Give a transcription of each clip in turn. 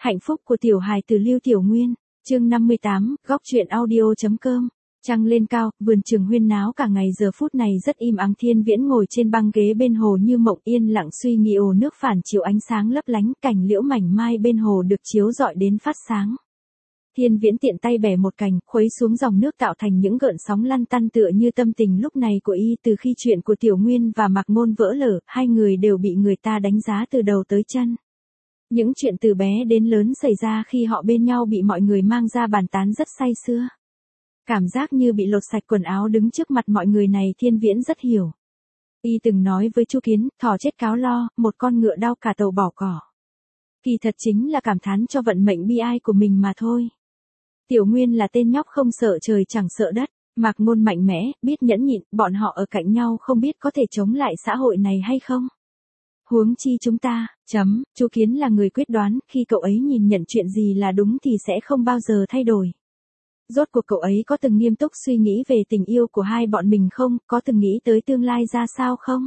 Hạnh phúc của tiểu hài từ Lưu Tiểu Nguyên, chương 58, góc truyện audio.com. Trăng lên cao, vườn trường huyên náo cả ngày, giờ phút này rất im ắng. Thiên Viễn ngồi trên băng ghế bên hồ như mộng, yên lặng suy nghĩ. Ồ nước phản chiếu ánh sáng lấp lánh, cảnh liễu mảnh mai bên hồ được chiếu rọi đến phát sáng. Thiên Viễn tiện tay bẻ một cành, khuấy xuống dòng nước tạo thành những gợn sóng lăn tăn tựa như tâm tình lúc này của y. Từ khi chuyện của Tiểu Nguyên và Mạc Ngôn vỡ lở, hai người đều bị người ta đánh giá từ đầu tới chân. Những chuyện từ bé đến lớn xảy ra khi họ bên nhau bị mọi người mang ra bàn tán rất say sưa. Cảm giác như bị lột sạch quần áo đứng trước mặt mọi người này Thiên Viễn rất hiểu. Y từng nói với Chu Kiến, thỏ chết cáo lo, một con ngựa đau cả tàu bỏ cỏ. Kỳ thật chính là cảm thán cho vận mệnh bi ai của mình mà thôi. Tiểu Nguyên là tên nhóc không sợ trời chẳng sợ đất, Mạc Ngôn mạnh mẽ, biết nhẫn nhịn, bọn họ ở cạnh nhau không biết có thể chống lại xã hội này hay không. Huống chi chúng ta, Chu Kiến là người quyết đoán, khi cậu ấy nhìn nhận chuyện gì là đúng thì sẽ không bao giờ thay đổi. Rốt cuộc cậu ấy có từng nghiêm túc suy nghĩ về tình yêu của hai bọn mình không, có từng nghĩ tới tương lai ra sao không?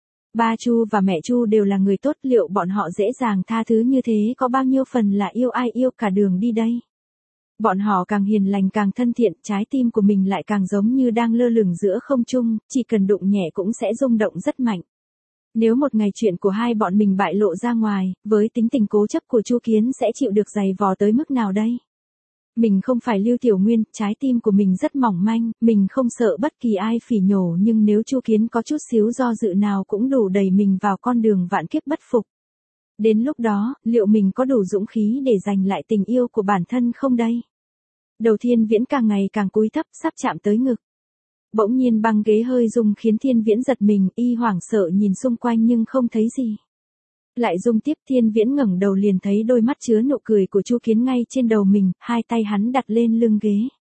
Ba Chu và mẹ Chu đều là người tốt, liệu bọn họ dễ dàng tha thứ như thế có bao nhiêu phần là yêu ai yêu cả đường đi đây? Bọn họ càng hiền lành càng thân thiện, trái tim của mình lại càng giống như đang lơ lửng giữa không trung, chỉ cần đụng nhẹ cũng sẽ rung động rất mạnh. Nếu một ngày chuyện của hai bọn mình bại lộ ra ngoài, với tính tình cố chấp của Chu Kiến sẽ chịu được giày vò tới mức nào đây? Mình không phải Lưu Tiểu Nguyên, trái tim của mình rất mỏng manh, mình không sợ bất kỳ ai phỉ nhổ, nhưng nếu Chu Kiến có chút xíu do dự nào cũng đủ đẩy mình vào con đường vạn kiếp bất phục. Đến lúc đó, liệu mình có đủ dũng khí để giành lại tình yêu của bản thân không đây? Đầu Thiên Viễn càng ngày càng cúi thấp, sắp chạm tới ngực. Bỗng nhiên băng ghế hơi rung khiến Thiên Viễn giật mình, y hoảng sợ nhìn xung quanh nhưng không thấy gì. Lại rung tiếp, Thiên Viễn ngẩng đầu liền thấy đôi mắt chứa nụ cười của Chu Kiến ngay trên đầu mình, hai tay hắn đặt lên lưng ghế.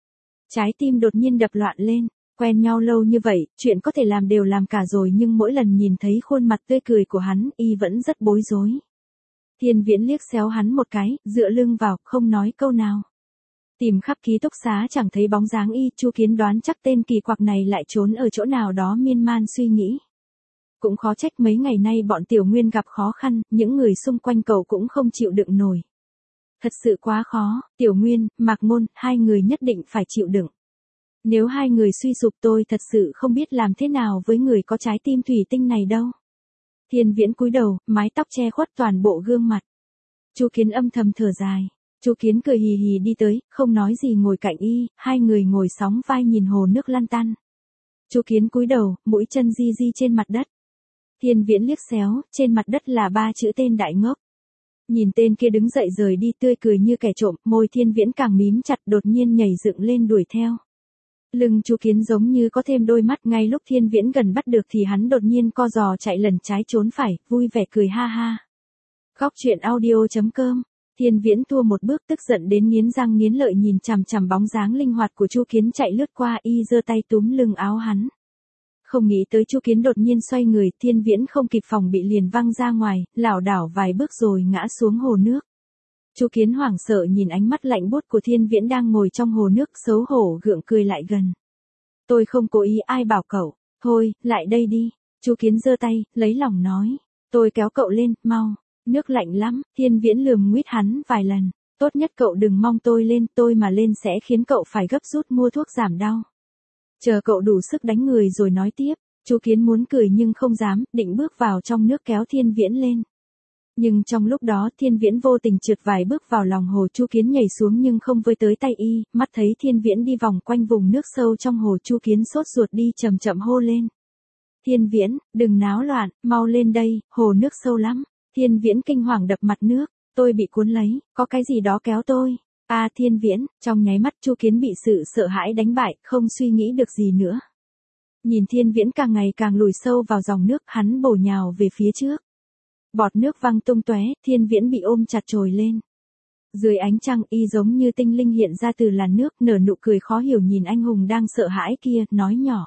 Trái tim đột nhiên đập loạn lên, quen nhau lâu như vậy, chuyện có thể làm đều làm cả rồi nhưng mỗi lần nhìn thấy khuôn mặt tươi cười của hắn, y vẫn rất bối rối. Thiên Viễn liếc xéo hắn một cái, dựa lưng vào, không nói câu nào. Tìm khắp ký túc xá chẳng thấy bóng dáng y, Chu Kiến đoán chắc tên kỳ quặc này lại trốn ở chỗ nào đó miên man suy nghĩ. Cũng khó trách mấy ngày nay bọn Tiểu Nguyên gặp khó khăn, những người xung quanh cậu cũng không chịu đựng nổi. Thật sự quá khó, Tiểu Nguyên, Mạc Ngôn, hai người nhất định phải chịu đựng. Nếu hai người suy sụp tôi thật sự không biết làm thế nào với người có trái tim thủy tinh này đâu. Thiên Viễn cúi đầu, mái tóc che khuất toàn bộ gương mặt. Chu Kiến âm thầm thở dài. Chu Kiến cười hì hì đi tới, không nói gì ngồi cạnh y, hai người ngồi sóng vai nhìn hồ nước lăn tăn. Chu Kiến cúi đầu, mũi chân di di trên mặt đất. Thiên Viễn liếc xéo, trên mặt đất là ba chữ tên đại ngốc. Nhìn tên kia đứng dậy rời đi tươi cười như kẻ trộm, môi Thiên Viễn càng mím chặt, đột nhiên nhảy dựng lên đuổi theo. Lưng Chu Kiến giống như có thêm đôi mắt, ngay lúc Thiên Viễn gần bắt được thì hắn đột nhiên co giò chạy lần trái trốn phải, vui vẻ cười ha ha. Góc truyện audio.com. Thiên Viễn thua một bước, tức giận đến nghiến răng nghiến lợi nhìn chằm chằm bóng dáng linh hoạt của Chu Kiến chạy lướt qua, y giơ tay túm lưng áo hắn. Không nghĩ tới Chu Kiến đột nhiên xoay người, Thiên Viễn không kịp phòng bị liền văng ra ngoài, lảo đảo vài bước rồi ngã xuống hồ nước. Chu Kiến hoảng sợ nhìn ánh mắt lạnh buốt của Thiên Viễn đang ngồi trong hồ nước, xấu hổ gượng cười lại gần. Tôi không cố ý, ai bảo cậu, thôi, lại đây đi. Chu Kiến giơ tay, lấy lòng nói. Tôi kéo cậu lên, mau. Nước lạnh lắm, Thiên Viễn lườm nguýt hắn vài lần. Tốt nhất cậu đừng mong tôi lên, tôi mà lên sẽ khiến cậu phải gấp rút mua thuốc giảm đau. Chờ cậu đủ sức đánh người rồi nói tiếp. Chu Kiến muốn cười nhưng không dám, định bước vào trong nước kéo Thiên Viễn lên. Nhưng trong lúc đó Thiên Viễn vô tình trượt vài bước vào lòng hồ, Chu Kiến nhảy xuống nhưng không với tới tay y, mắt thấy Thiên Viễn đi vòng quanh vùng nước sâu trong hồ, Chu Kiến sốt ruột đi chậm chậm hô lên. Thiên Viễn, đừng náo loạn, mau lên đây, hồ nước sâu lắm. Thiên Viễn kinh hoàng đập mặt nước, tôi bị cuốn lấy, có cái gì đó kéo tôi. Thiên Viễn, trong nháy mắt Chu Kiến bị sự sợ hãi đánh bại, không suy nghĩ được gì nữa. Nhìn Thiên Viễn càng ngày càng lùi sâu vào dòng nước, hắn bổ nhào về phía trước. Bọt nước văng tung tóe, Thiên Viễn bị ôm chặt trồi lên. Dưới ánh trăng, y giống như tinh linh hiện ra từ làn nước, nở nụ cười khó hiểu nhìn anh hùng đang sợ hãi kia, nói nhỏ.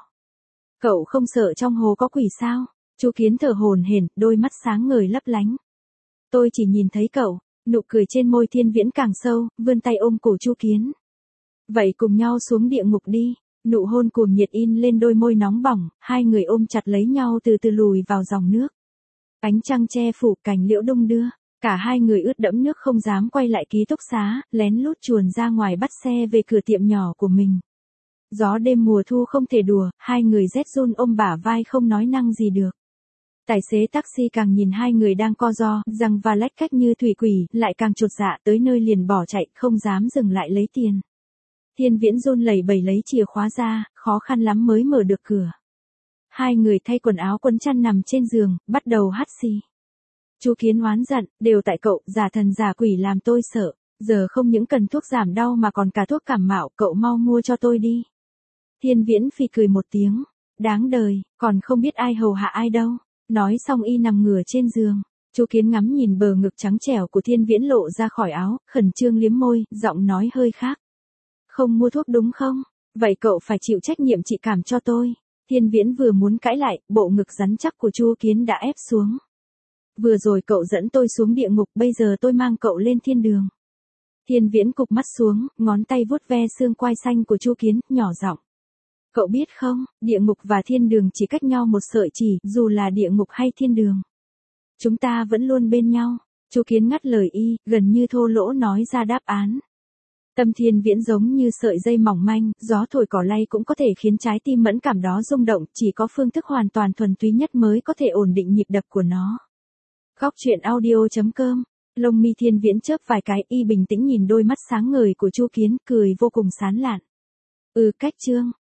Cậu không sợ trong hồ có quỷ sao? Chu Kiến thở hổn hển, đôi mắt sáng ngời lấp lánh. Tôi chỉ nhìn thấy cậu, nụ cười trên môi Thiên Viễn càng sâu, vươn tay ôm cổ Chu Kiến. Vậy cùng nhau xuống địa ngục đi. Nụ hôn cuồng nhiệt in lên đôi môi nóng bỏng, hai người ôm chặt lấy nhau từ từ lùi vào dòng nước. Ánh trăng che phủ, cành liễu đung đưa, Cả hai người ướt đẫm nước không dám quay lại ký túc xá, lén lút chuồn ra ngoài bắt xe về cửa tiệm nhỏ của mình. Gió đêm mùa thu không thể đùa, hai người rét run ôm bả vai không nói năng gì được. Tài xế taxi càng nhìn hai người đang co ro, răng và lách cách như thủy quỷ, lại càng chột dạ, tới nơi liền bỏ chạy, không dám dừng lại lấy tiền. Thiên Viễn run lẩy bẩy lấy chìa khóa ra, khó khăn lắm mới mở được cửa. Hai người thay quần áo quấn chăn nằm trên giường, bắt đầu hắt xì. Chu Kiến oán giận, đều tại cậu, giả thần giả quỷ làm tôi sợ, giờ không những cần thuốc giảm đau mà còn cả thuốc cảm mạo, cậu mau mua cho tôi đi. Thiên Viễn phì cười một tiếng, đáng đời, còn không biết ai hầu hạ ai đâu. Nói xong y nằm ngửa trên giường, Chu Kiến ngắm nhìn bờ ngực trắng trẻo của Thiên Viễn lộ ra khỏi áo, khẩn trương liếm môi, giọng nói hơi khác. Không mua thuốc đúng không? Vậy cậu phải chịu trách nhiệm trị cảm cho tôi. Thiên Viễn vừa muốn cãi lại, bộ ngực rắn chắc của Chu Kiến đã ép xuống. Vừa rồi cậu dẫn tôi xuống địa ngục, bây giờ tôi mang cậu lên thiên đường. Thiên Viễn cụp mắt xuống, ngón tay vuốt ve xương quai xanh của Chu Kiến, nhỏ giọng. Cậu biết không, địa ngục và thiên đường chỉ cách nhau một sợi chỉ, dù là địa ngục hay thiên đường. Chúng ta vẫn luôn bên nhau. Chu Kiến ngắt lời y, gần như thô lỗ nói ra đáp án. Tâm Thiên Viễn giống như sợi dây mỏng manh, gió thổi cỏ lay cũng có thể khiến trái tim mẫn cảm đó rung động, chỉ có phương thức hoàn toàn thuần túy nhất mới có thể ổn định nhịp đập của nó. Góc truyện audio.com. Lông mi Thiên Viễn chớp vài cái, y bình tĩnh nhìn đôi mắt sáng ngời của Chu Kiến, cười vô cùng sán lạn. Cách chương